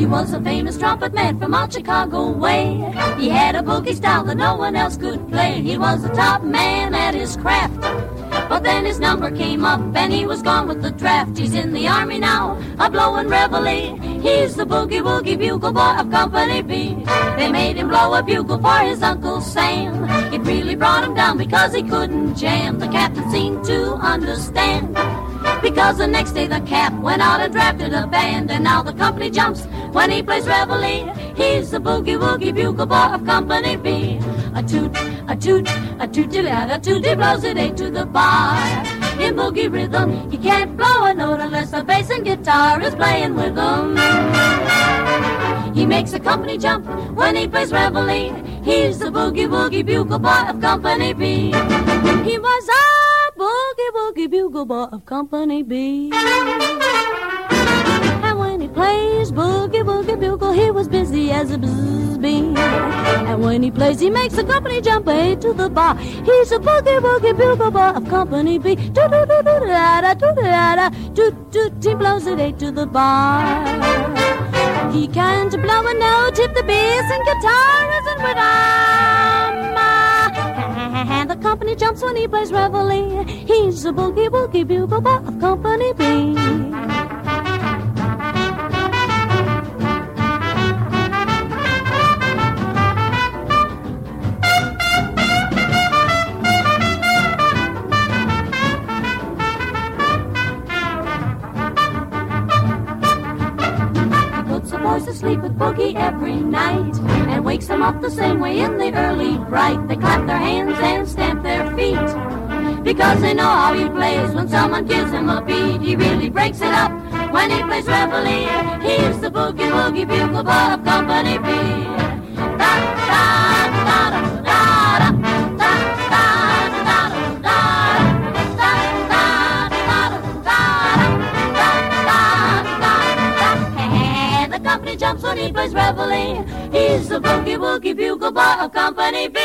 He was a famous trumpet man from out Chicago way. He had a boogie style that no one else could play. He was the top man at his craft. But then his number came up and he was gone with the draft. He's in the army now, a blowin' reveille. He's the boogie-woogie bugle boy of Company B. They made him blow a bugle for his Uncle Sam. It really brought him down because he couldn't jam. The captain seemed to understand, because the next day the cap went out and drafted a band. And now the company jumps when he plays reveille. He's the boogie-woogie bugle boy of Company B. A toot, a toot, a toot-a-toot, a toot, he blows it 8 to the bar. In boogie rhythm, he can't blow a note unless the bass and guitar is playing with him. He makes the company jump when he plays reveille. He's the boogie-woogie bugle boy of Company B. He was a boogie-woogie bugle boy of Company B. And when he plays boogie-woogie bugle, he was busy as a bee. And when he plays, he makes the company jump 8 to the bar. He's a boogie-woogie bugle boy of Company B. Do-do-do-do-da-da, do-da-da, do-do, he blows it 8 to the bar. He can't blow a note if the bass and guitar isn't with him. And the company jumps when he plays reveille. He's a boogie-woogie bugle boy of Company B. To sleep with boogie every night and wakes them up the same way in the early bright. They clap their hands and stamp their feet because they know how he plays. When someone gives him a beat, he really breaks it up when he plays reveille. He's the boogie-woogie bugle boy of Company B. Jumps when he plays reveille. He's the boogie-woogie bugle boy of Company B.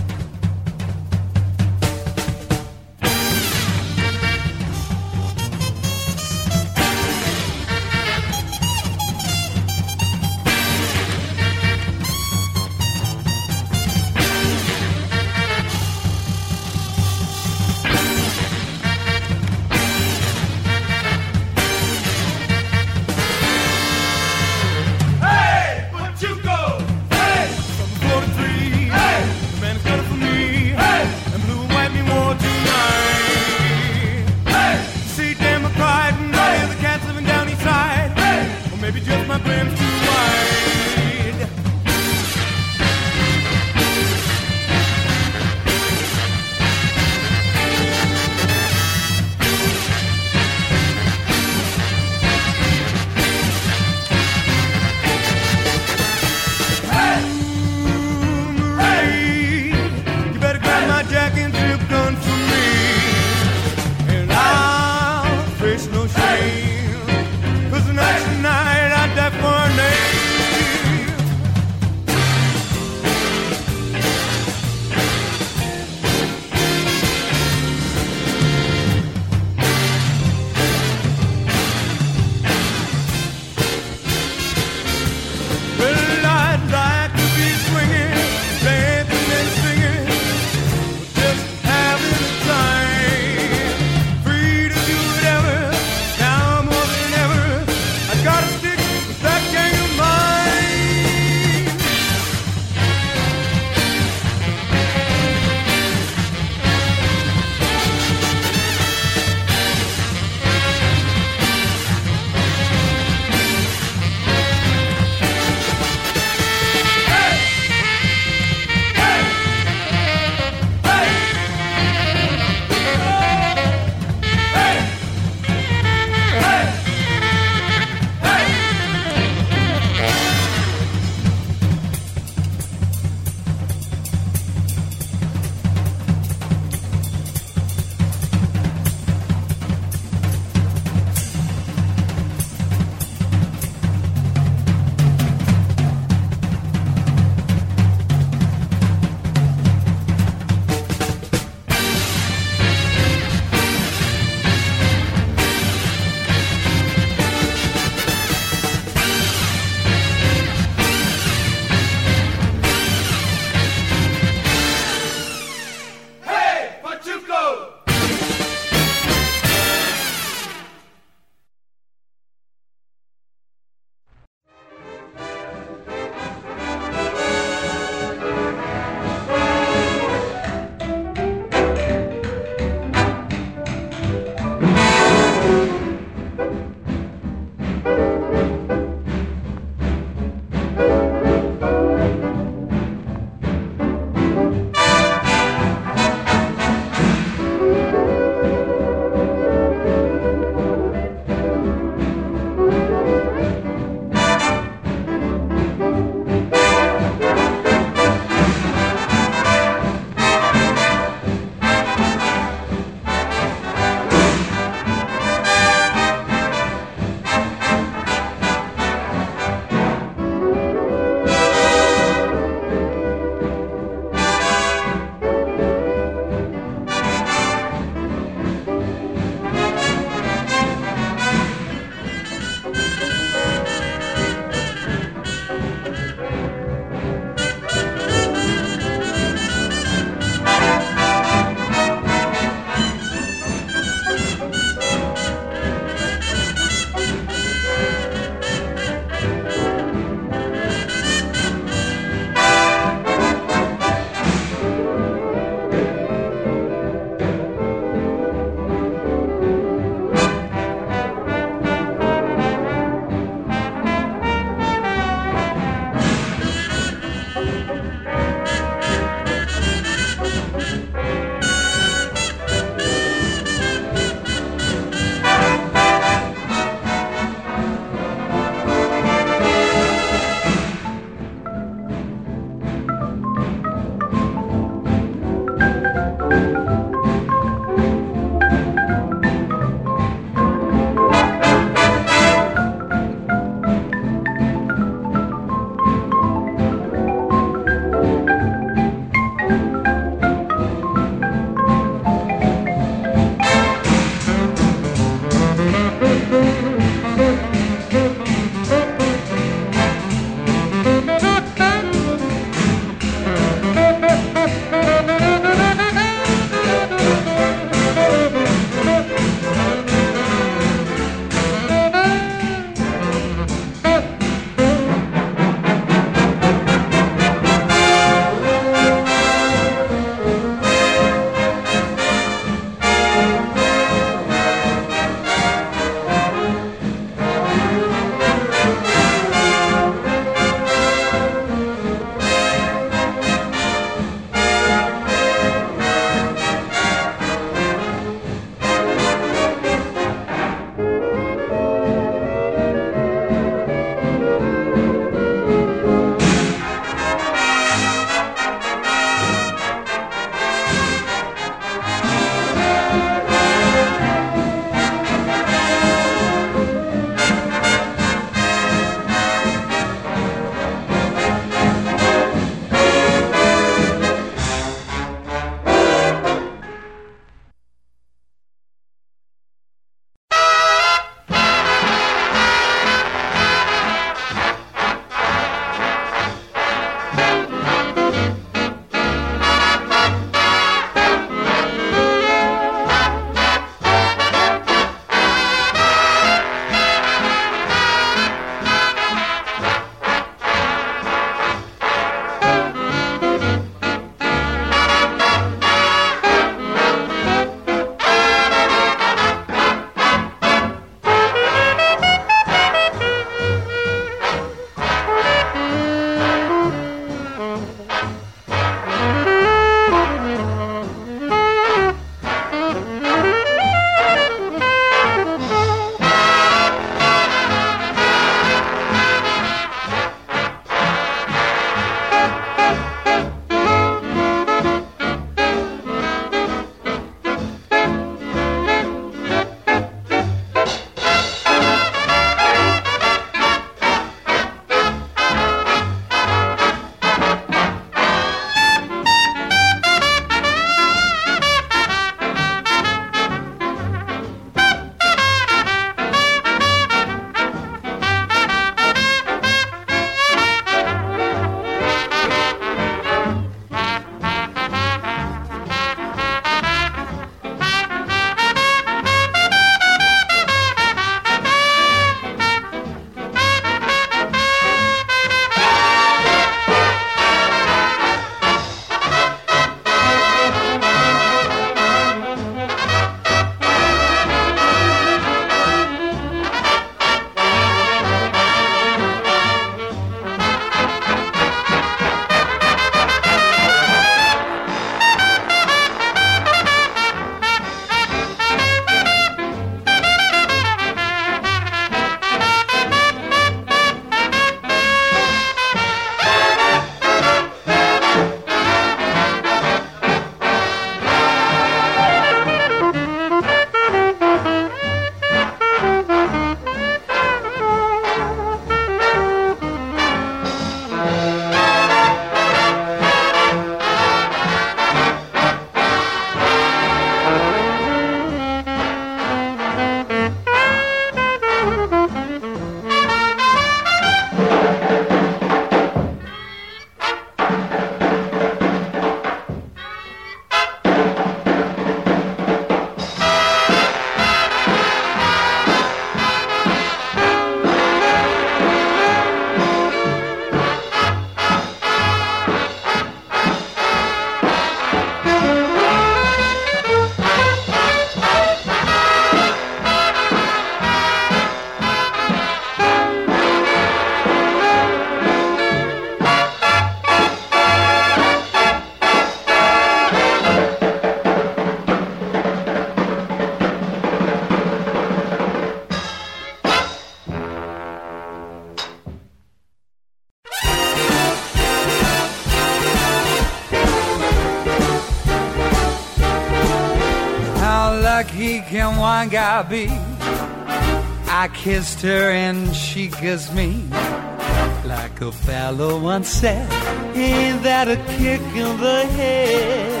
think I'll be. I kissed her and she kissed me. Like a fellow once said, ain't that a kick in the head?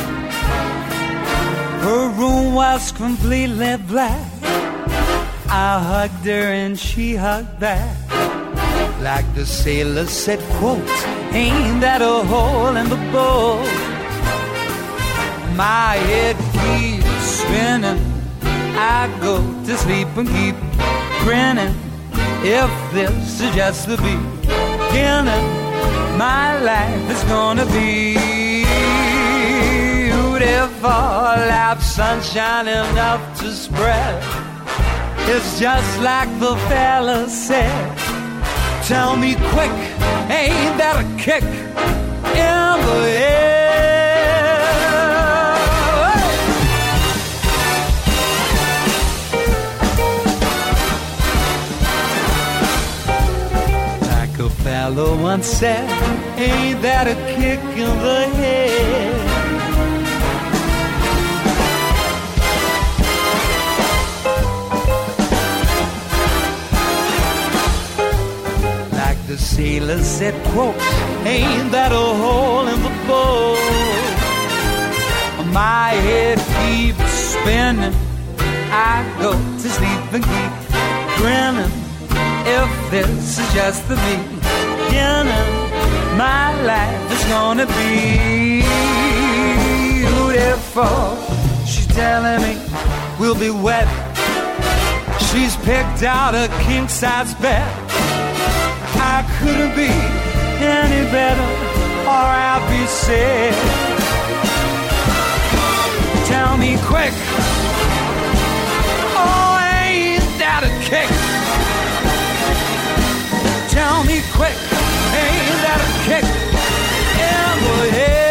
Her room was completely black. I hugged her and she hugged back. Like the sailor said, quote, ain't that a hole in the boat? My head keeps spinning. I go to sleep and keep grinning. If this is just the beginning, my life is gonna be beautiful. Have sunshine enough to spread. It's just like the fella said. Tell me quick, ain't that a kick in the head? Like a fellow once said, ain't that a kick in the head? The sailor said, quote, ain't that a hole in the boat? My head keeps spinning. I go to sleep and keep grinning. If this is just the beginning, my life is gonna be beautiful. She's telling me we'll be wet. She's picked out a king-size bed. I couldn't be any better, or I'll be sick. Tell me quick, oh, ain't that a kick? Tell me quick, ain't that a kick in the head?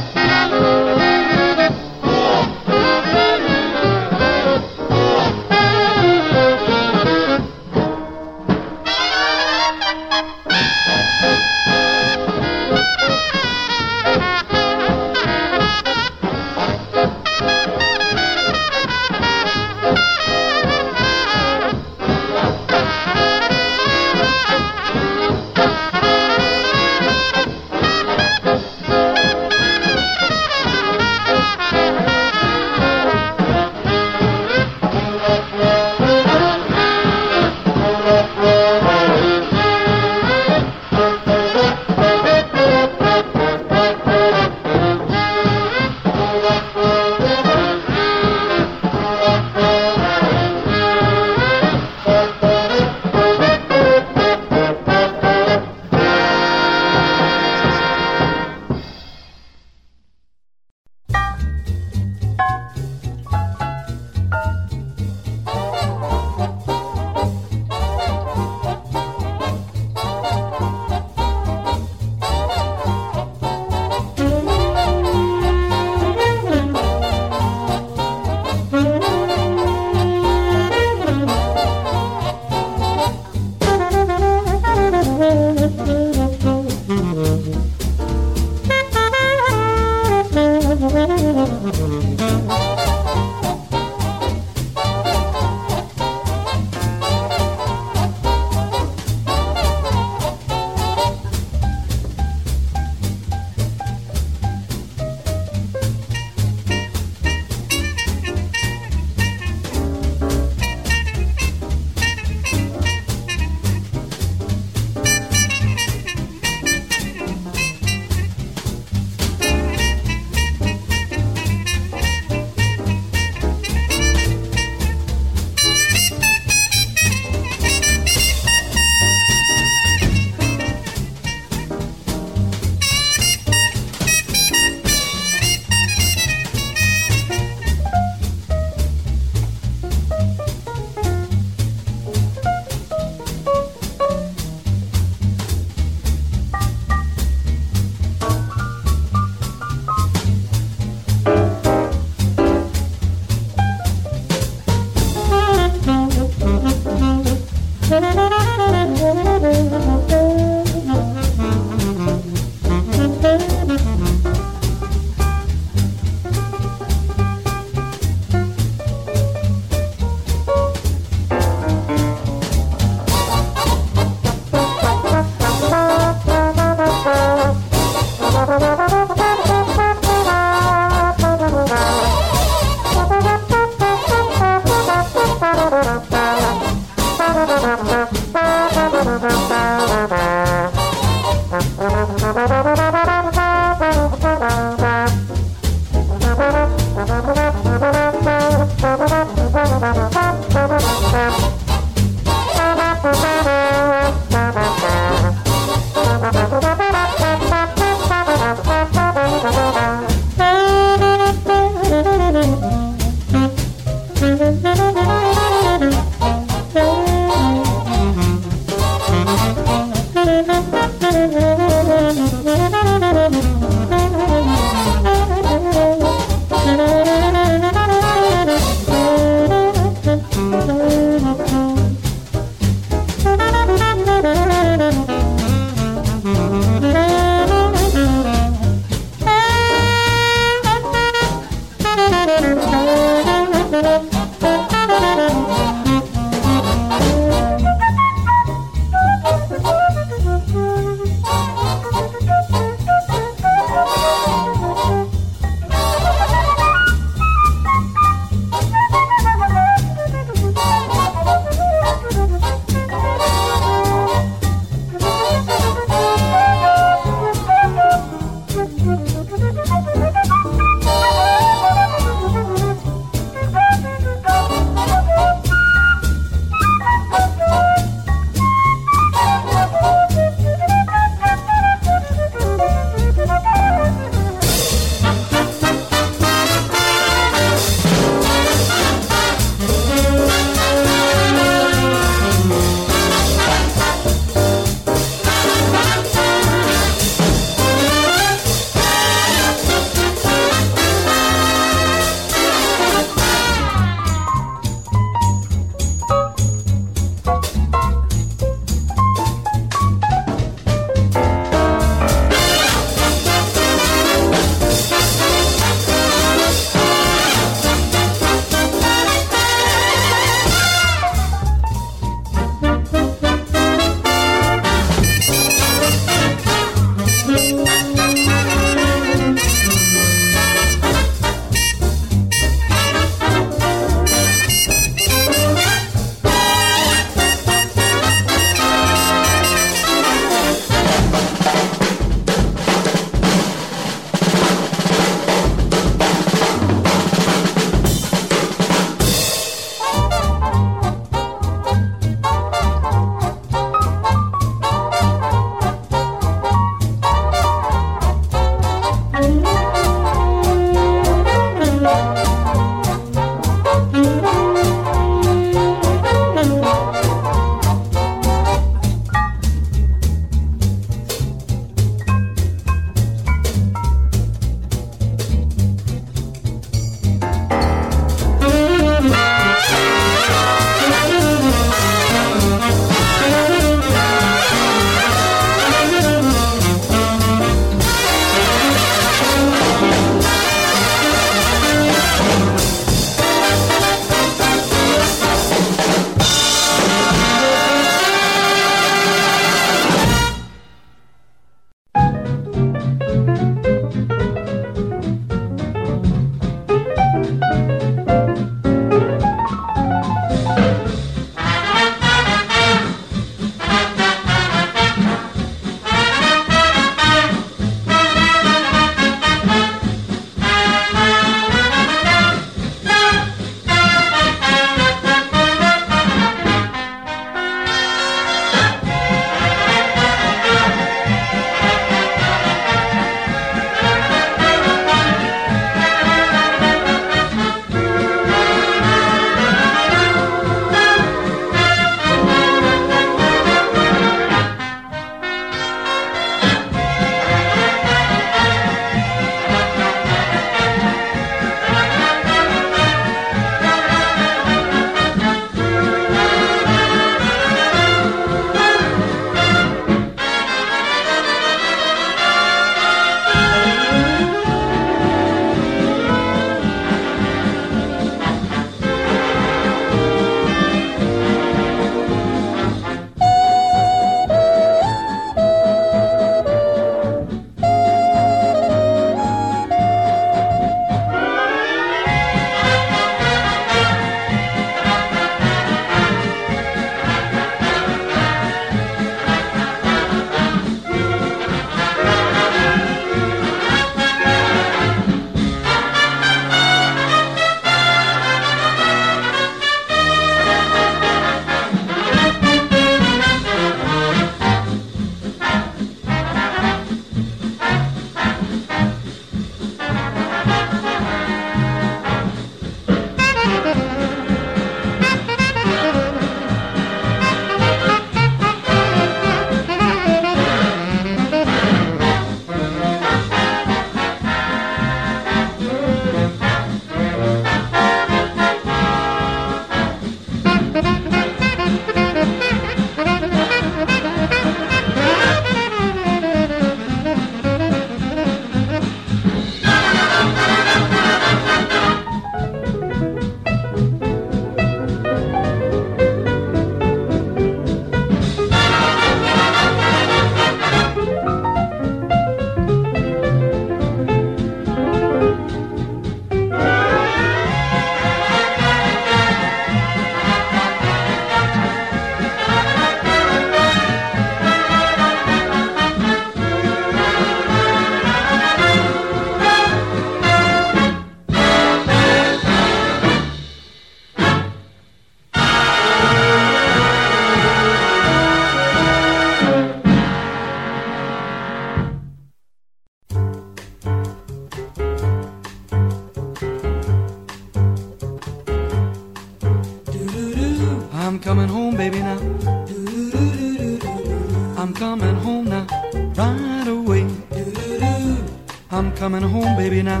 I'm coming home, baby, now.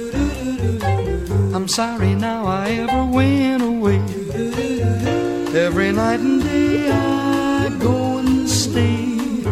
I'm sorry now I ever went away. Every night and day I go and stay.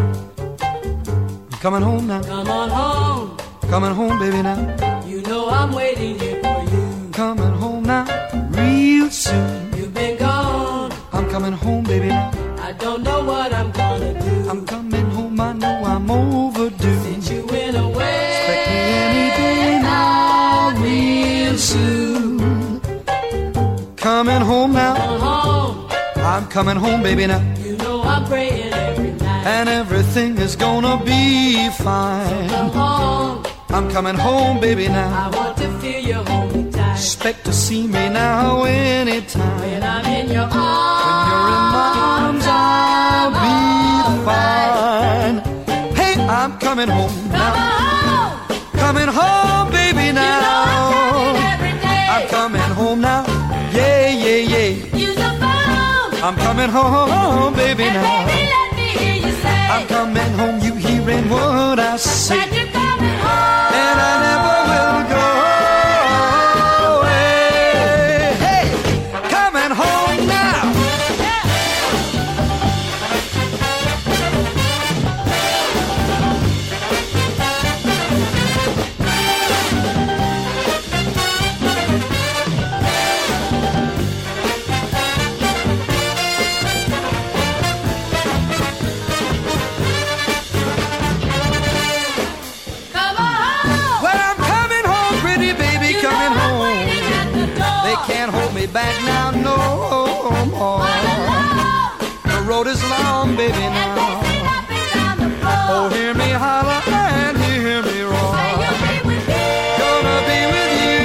I'm coming home now. Come on home. Coming home, baby, now. You know I'm waiting here for you. Coming home now, real soon. You've been gone. I'm coming home, baby, now. I don't know what I'm gonna do. I'm coming home, I know I'm overdue. Since you went away, expect me any day now, real soon. Coming home now. Come home. I'm coming home, baby, now. You know I'm praying every night. And everything is gonna be fine. Come home. I'm coming home, baby, now. I want to feel you hold me tight. Expect to see me now anytime. When I'm in your arms, when you're in my arms, I'll be fine. Hey, I'm coming home now. Coming home, baby, now. You know I'm coming every day. I'm coming home now. Yeah, yeah, yeah. Use the phone. I'm coming home, baby, And now. baby, let me hear you say, I'm coming home, you hearing what I say. that you're coming home. And I never will go away. Hey, coming home now. Can't hold me back now no more. The road is long, baby, now. Oh, hear me holler and hear me roar. Gonna be with you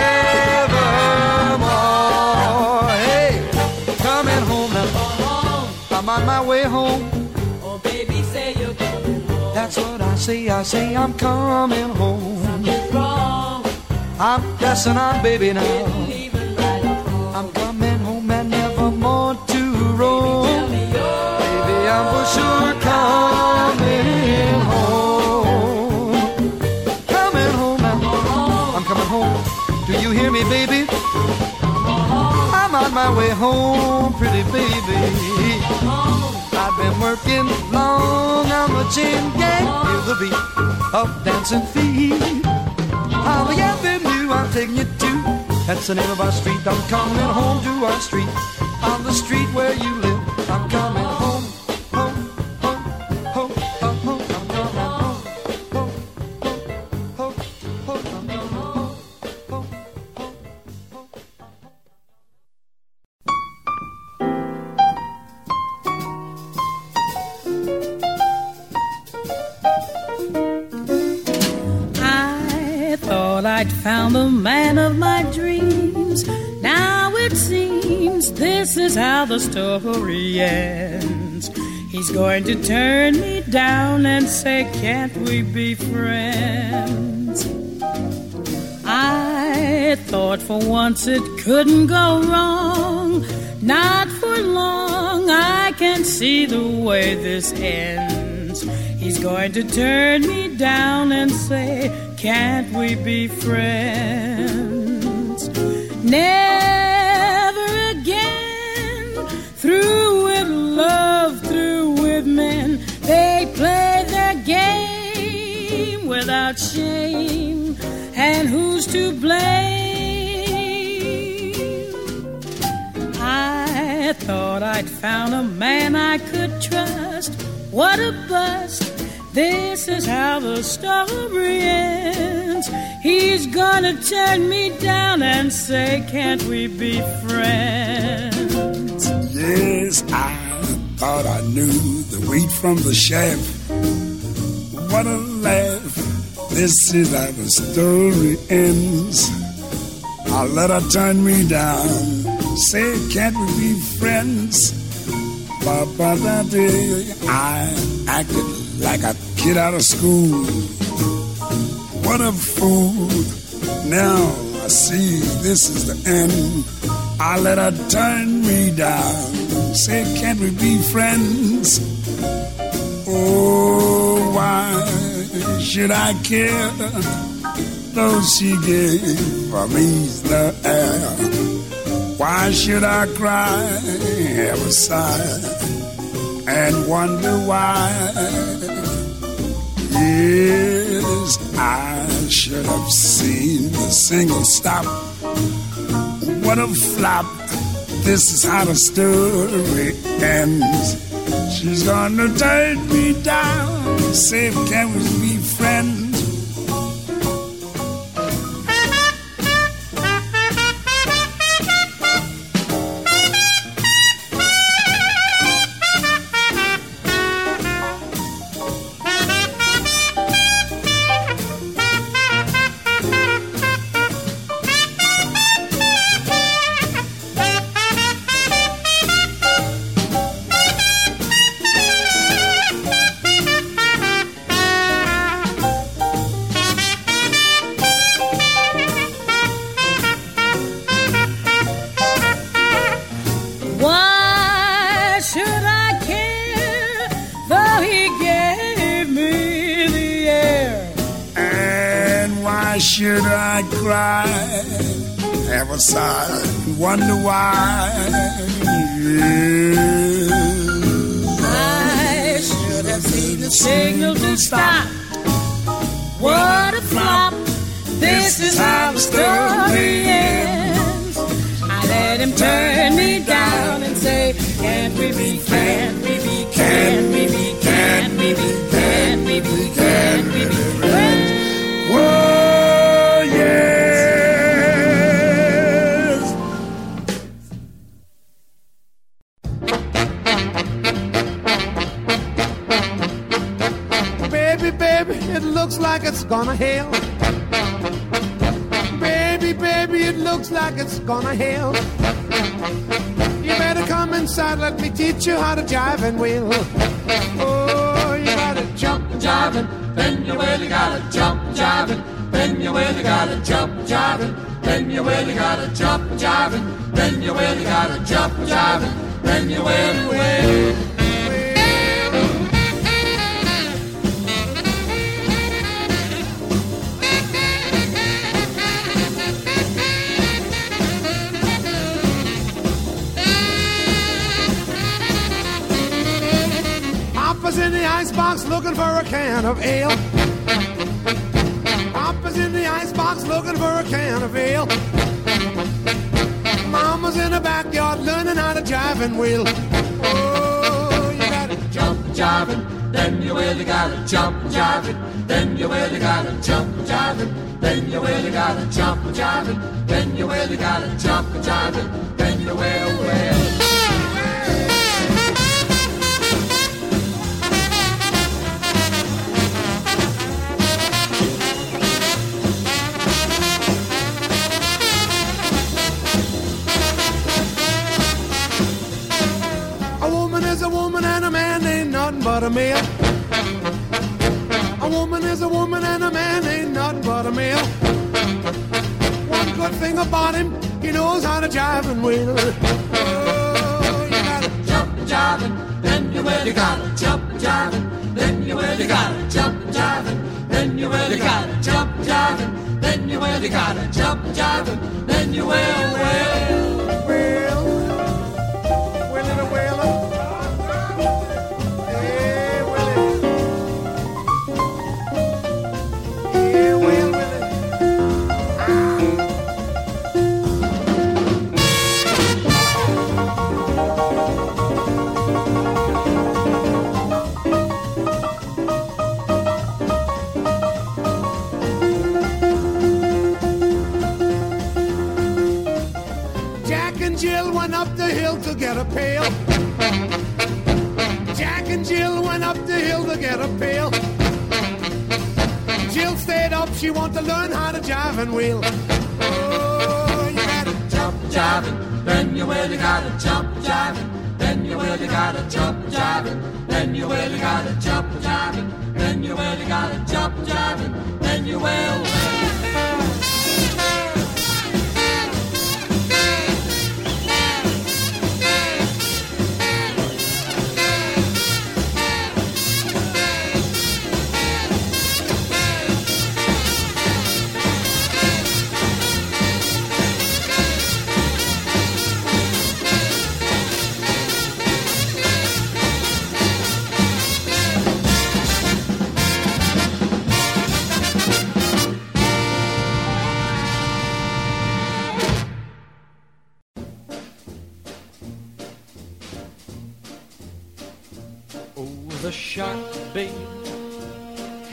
evermore. Hey, coming home now. I'm on my way home. Oh, baby, say you're coming home. That's what I say I'm coming home. Something's wrong. I'm guessing I'm baby now. Leaving right or wrong. I'm coming home and never more to roam. Tell me you're Baby, I'm for sure coming home. Coming home now. I'm coming home. Do you hear me, baby? I'm on my way home, pretty baby. I've been working long on the chain gang. Feel the beat of dancing feet. On the avenue I'm taking you to. That's the name of our street. I'm coming home to our street. On the street where you live. I'm coming home, home, home, home, home, home. I'm coming home, home, home, home, home. I'm coming home, home, home, I thought I'd found the man of my dreams. Now it seems this is how the story ends. He's going to turn me down and say, can't we be friends? I thought for once it couldn't go wrong. Not for long, I can see the way this ends. He's going to turn me down and say, can't we be friends? Never again, through with love, through with men, they play their game without shame. And who's to blame? I thought I'd found a man I could trust. What a bust. This is how the story ends. He's gonna turn me down and say, can't we be friends? Yes, I thought I knew the wheat from the chaff. What a laugh. This is how the story ends. I let her turn me down. Say, can't we be friends? Ba-ba-da-dee. I acted like a kid out of school. What a fool. Now I see this is the end. I let her turn me down. Say, can't we be friends? Oh, why should I care? Though she gave me the air. Why should I cry, have a sigh, and wonder why? Yes, I should have seen the single stop. What a flop. This is how the story ends. She's gonna turn me down, say, can we be friends? Should I cry, have a sigh, wonder why? Yes. I should have seen the signal to stop. What a flop. This is how the story ends. I let him turn me down and say, can't we be, can't we be, can't we be, can't we be, can't we be, can't we be friends? Whoa. Like it's gonna hail. Baby, baby, it looks like it's gonna hail. You better come inside, let me teach you how to jive and wheel. Oh, you gotta jump jiving, then you really gotta jump jiving, then you really gotta jump jiving, then you really gotta jump jiving, then you really gotta jump jiving, then you really. In the icebox looking for a can of ale. Papa's in the icebox looking for a can of ale. Mama's in the backyard learning how to jive and wheel. Oh, you gotta jump jiving, then you really gotta jump jiving, then you really gotta jump jiving, then you really gotta jump jiving, then you really gotta jump jiving, then you will. But a male. A woman is a woman and a man ain't nothing but a male. One good thing about him, he knows how to jive and wheel. Oh, you gotta jump jiving, then you really gotta jump jiving, then you really gotta jump jiving, then you really gotta jump jiving, then you really gotta jump jiving, then you will. To get a pail. Jack and Jill went up the hill to get a pail. Jill stayed up, she wanted to learn how to jive and wheel. Oh, you gotta jump jiving, then you really gotta jump jiving, then you really gotta jump jiving, then you really gotta jump jiving, then you really gotta jump jiving, then you will.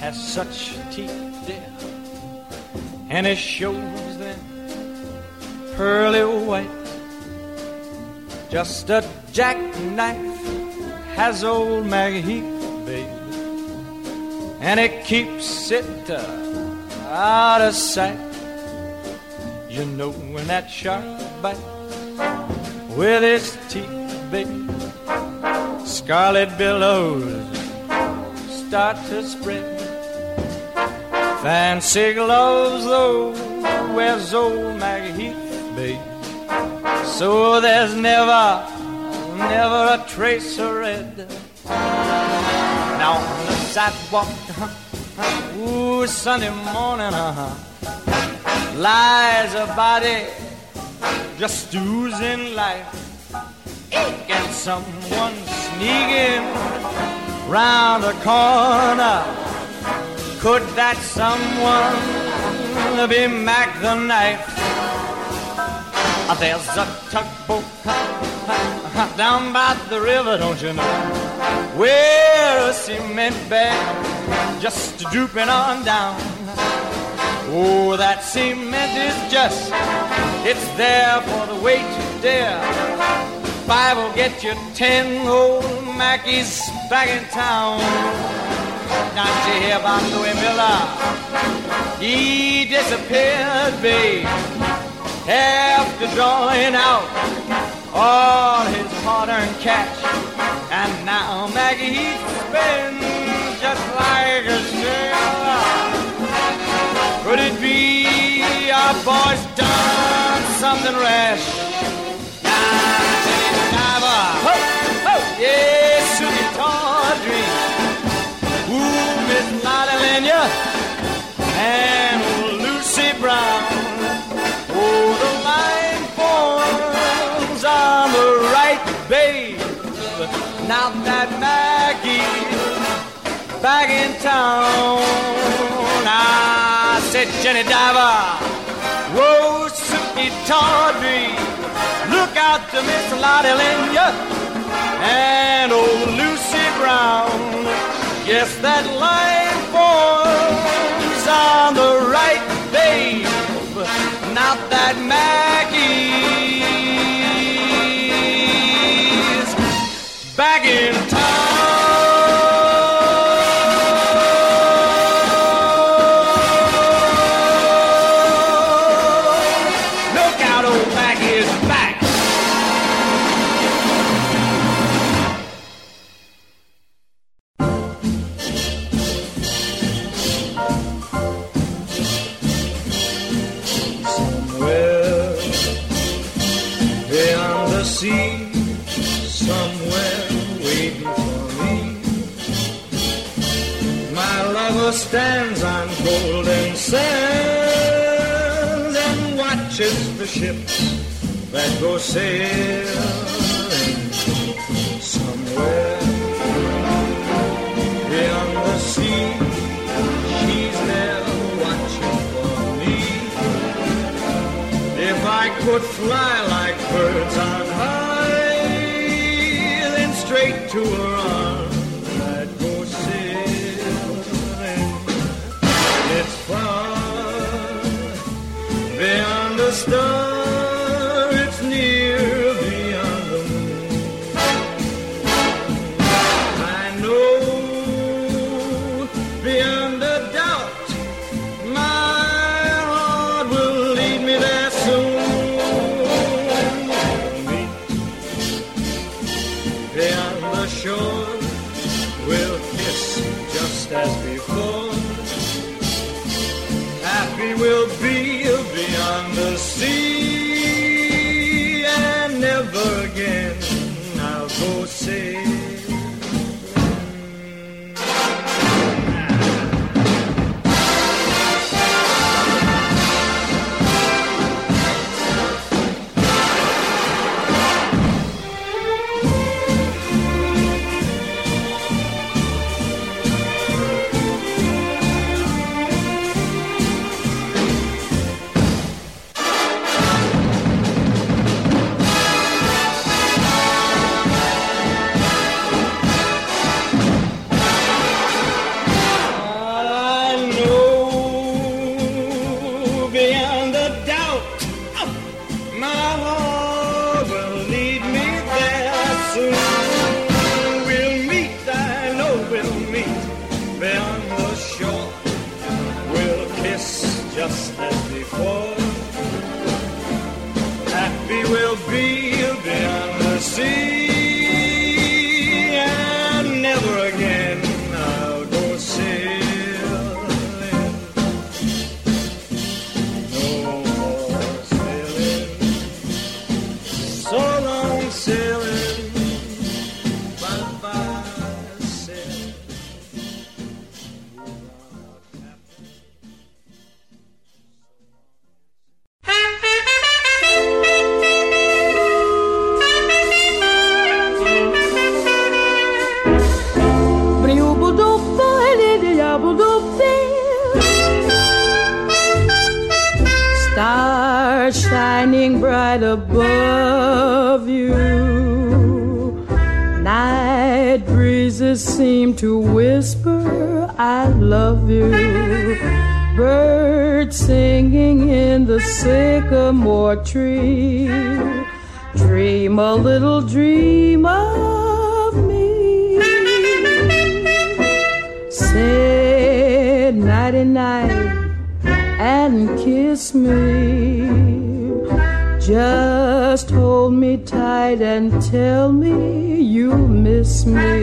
has such teeth, dear, and it shows them pearly white. Just a jackknife has old Maggie Heath, baby, and it keeps it out of sight. You know when that shark bites with its teeth, baby, scarlet billows start to spread. Fancy gloves, though, wears old Maggie Heath, baby, so there's never a trace of red. Now on the sidewalk, ooh, Sunday morning, lies a body just oozing life. And someone sneaking round the corner. Could that someone be Mac the Knife? There's a tugboat down by the river, don't you know, where a cement bag just drooping on down. Oh, that cement is just, it's there for the weight to dare. 5 will get you 10 old Mackies back in town. Don't you hear about Louis Miller? He disappeared, babe, after drawing out all his hard-earned cash. And now Maggie Heath's been just like a sailor. Could it be our boy's done something rash? Diver, ho, ho, yes, Susie Tawdry, ooh, Miss Lottie Lenya, and Lucy Brown. Oh, the line forms on the right, babe. Now that Maggie's back in town, I said, Jenny Diver, whoa, Suki Tawdry, look out to Miss Lottie Lenya and old Lucy Brown. Yes, that line forms on the right, babe. Now that Maggie's back in town. Look out, old Maggie is back. Sea, somewhere waiting for me. My lover stands on golden sands and watches the ships that go sailing. Somewhere beyond the sea, she's there watching for me. If I could fly like birds on straight to her arms, I'd go sailing. It's far beyond the star, it's near beyond the moon. I know beyond a doubt my heart will lead me there soon. Beyond the shore, we'll kiss just as before. Happy we'll be beyond the sea, and never again I'll go sailing. shining bright above you. Night breezes seem to whisper, I love you. Birds singing in the sycamore tree. Dream a little dream of me. Say nighty-night and kiss me. Just hold me tight and tell me you miss me.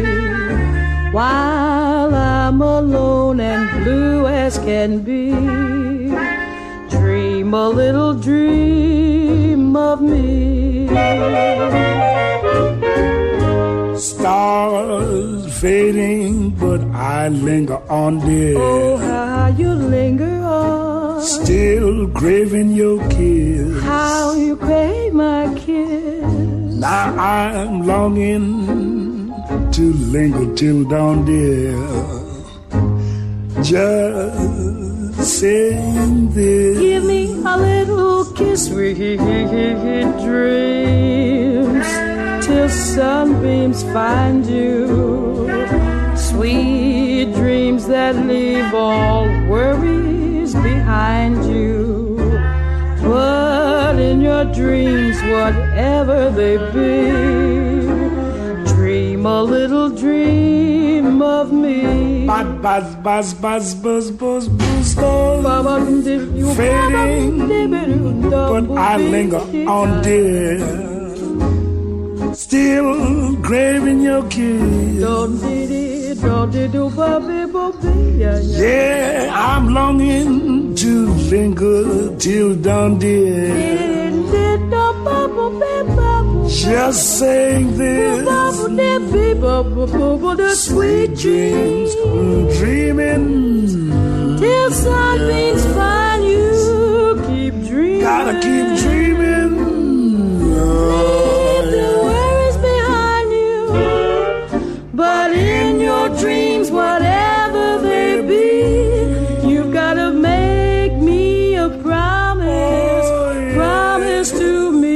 While I'm alone and blue as can be, dream a little dream of me. Stars fading, but I linger on, dear. Oh, how you linger on. Still craving your kiss. How you crave my kiss. Now I'm longing to linger till dawn, dear. Just saying this. Give me a little kiss, sweet dreams, till sunbeams find you. Sweet dreams that leave all worries behind you. But in your dreams, whatever they be, dream a little dream of me. Buzz, buzz, buzz, buzz, buzz, buzz, buzz, fading, but I linger on, dear. Still craving your kiss. Yeah, I'm longing to linger till dawn, dear. Just saying this. Sweet dreams, dreaming till sunbeams find you. Keep dreaming. Gotta keep dreaming. Leave the worries behind you. But in your dreams, whatever they be, you gotta make me a promise. Promise to me.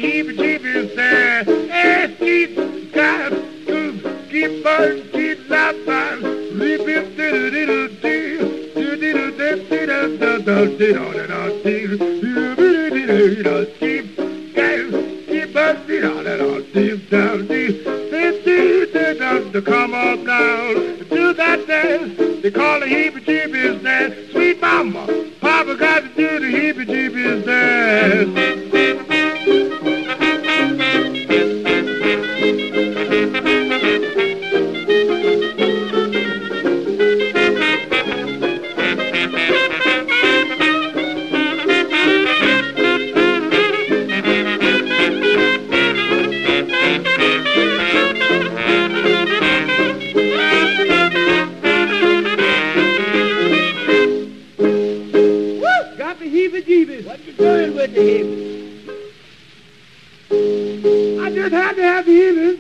heebie-jeebies there. Hey, keep got to keep burning, keep life on. Come up now, do that dance. They call the heebie-jeebies dance. Sweet mama, Papa got to do the heebie-jeebies dance. What you doing with the heebie? I just had to have the heebie.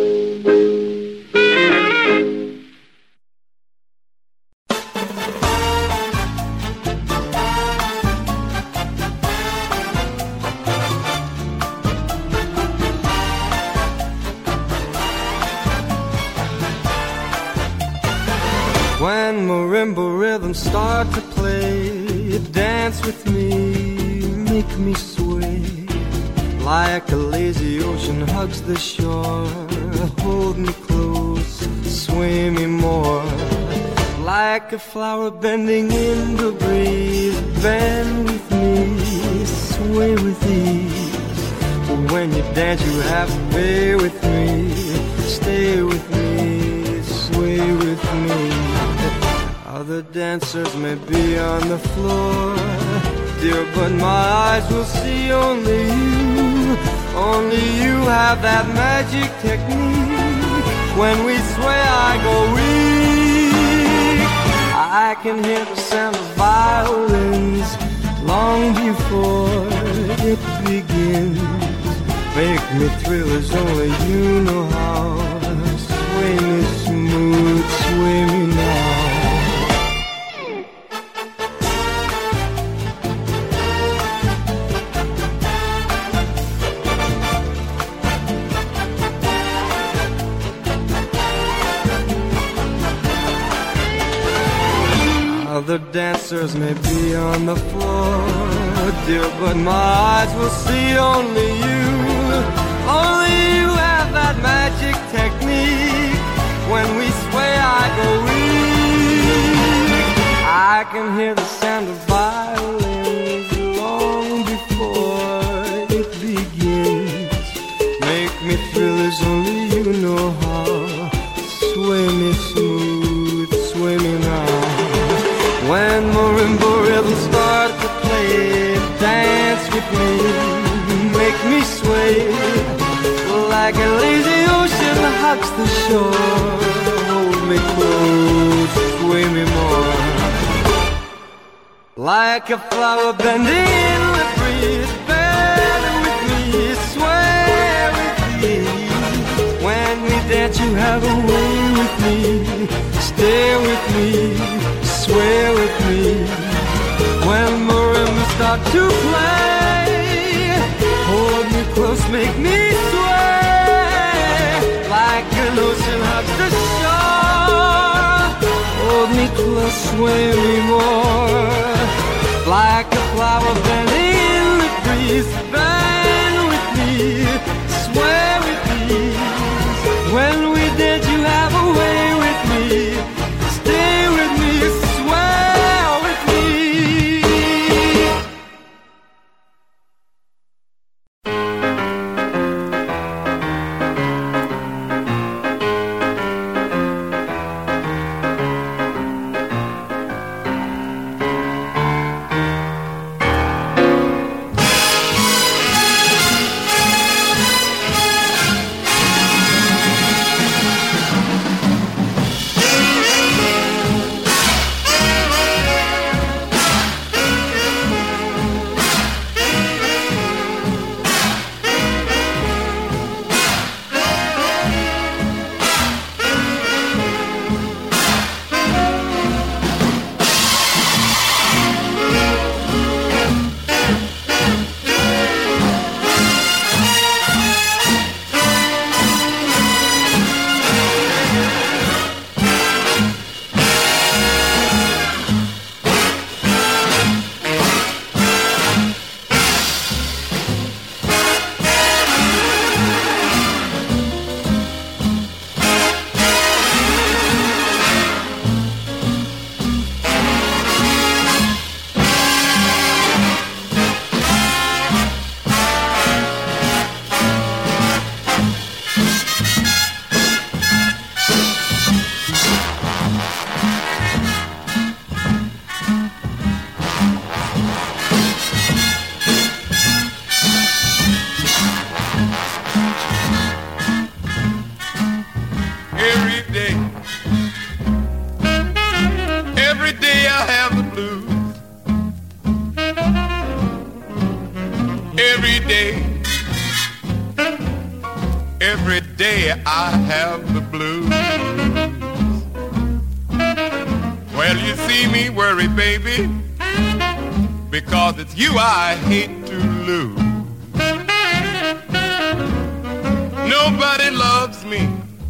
When marimba rhythms start to play, dance with me, make me sway. Like a lazy ocean hugs the shore, hold me close, sway me more. Like a flower bending in the breeze, bend with me, sway with ease. When you dance you have to be with me, stay with me, sway with me. Other dancers may be on the floor, dear, but my eyes will see only you. Only you have that magic technique. When we sway I go weak. I can hear the sound of violins long before it begins. Make me thrill as only you know how. Sway me smooth, sway me now. Other dancers may be on the floor, dear, but my eyes will see only you. Only you have that magic technique. When we sway I go weak. I can hear the sound of violins long before it begins. Make me thrill as only you know how. Sway me smooth, sway me now. When marimba rhythms start to play, dance with me, make me sway. Like a lazy ocean hugs the shore, hold me close, sway me more. Like a flower bending in the breeze, bend with me, sway with me. When we dance you have a way with me, stay with me, sway with me. When marimbas start to play, hold me close, make me sway. Like an ocean hugs the shore, hold me close, sway me more. Like a flower bending in the breeze, bend with me, sway with me. When we did you have a way with me, stay with me, sway with me. every day I have the blues. Well, you see me worry, baby, because it's you I hate to lose. Nobody loves me.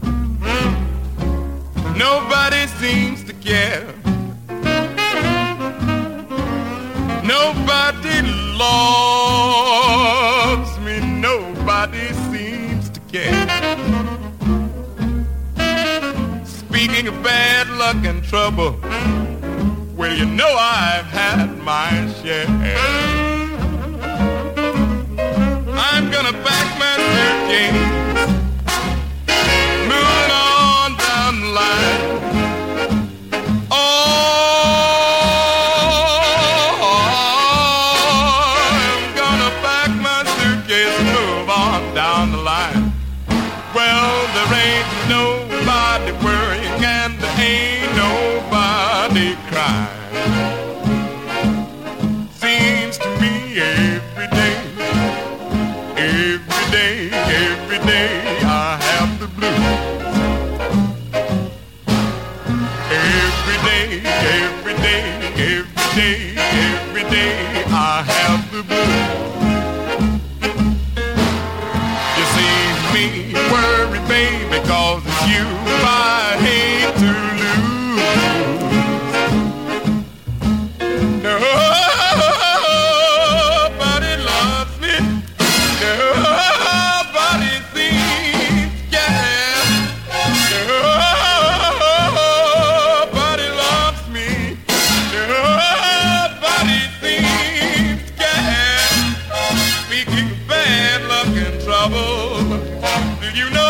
Nobody seems to care. Nobody loves me. Nobody seems to care. Speaking of bad luck and trouble, well, you know I've had my share. I'm gonna pack my suitcase, moving on down the line. Oh, I'm gonna pack my suitcase and move on down the line. Well, there ain't nobody worrying and there ain't nobody crying. Seems to me every day I have the blues. Every day I have the blues. You see me worry, baby, 'cause it's you I hate to lose. Nobody loves me. Nobody seems to care. Nobody loves me. Nobody seems to care. Speaking of bad luck and trouble, do you know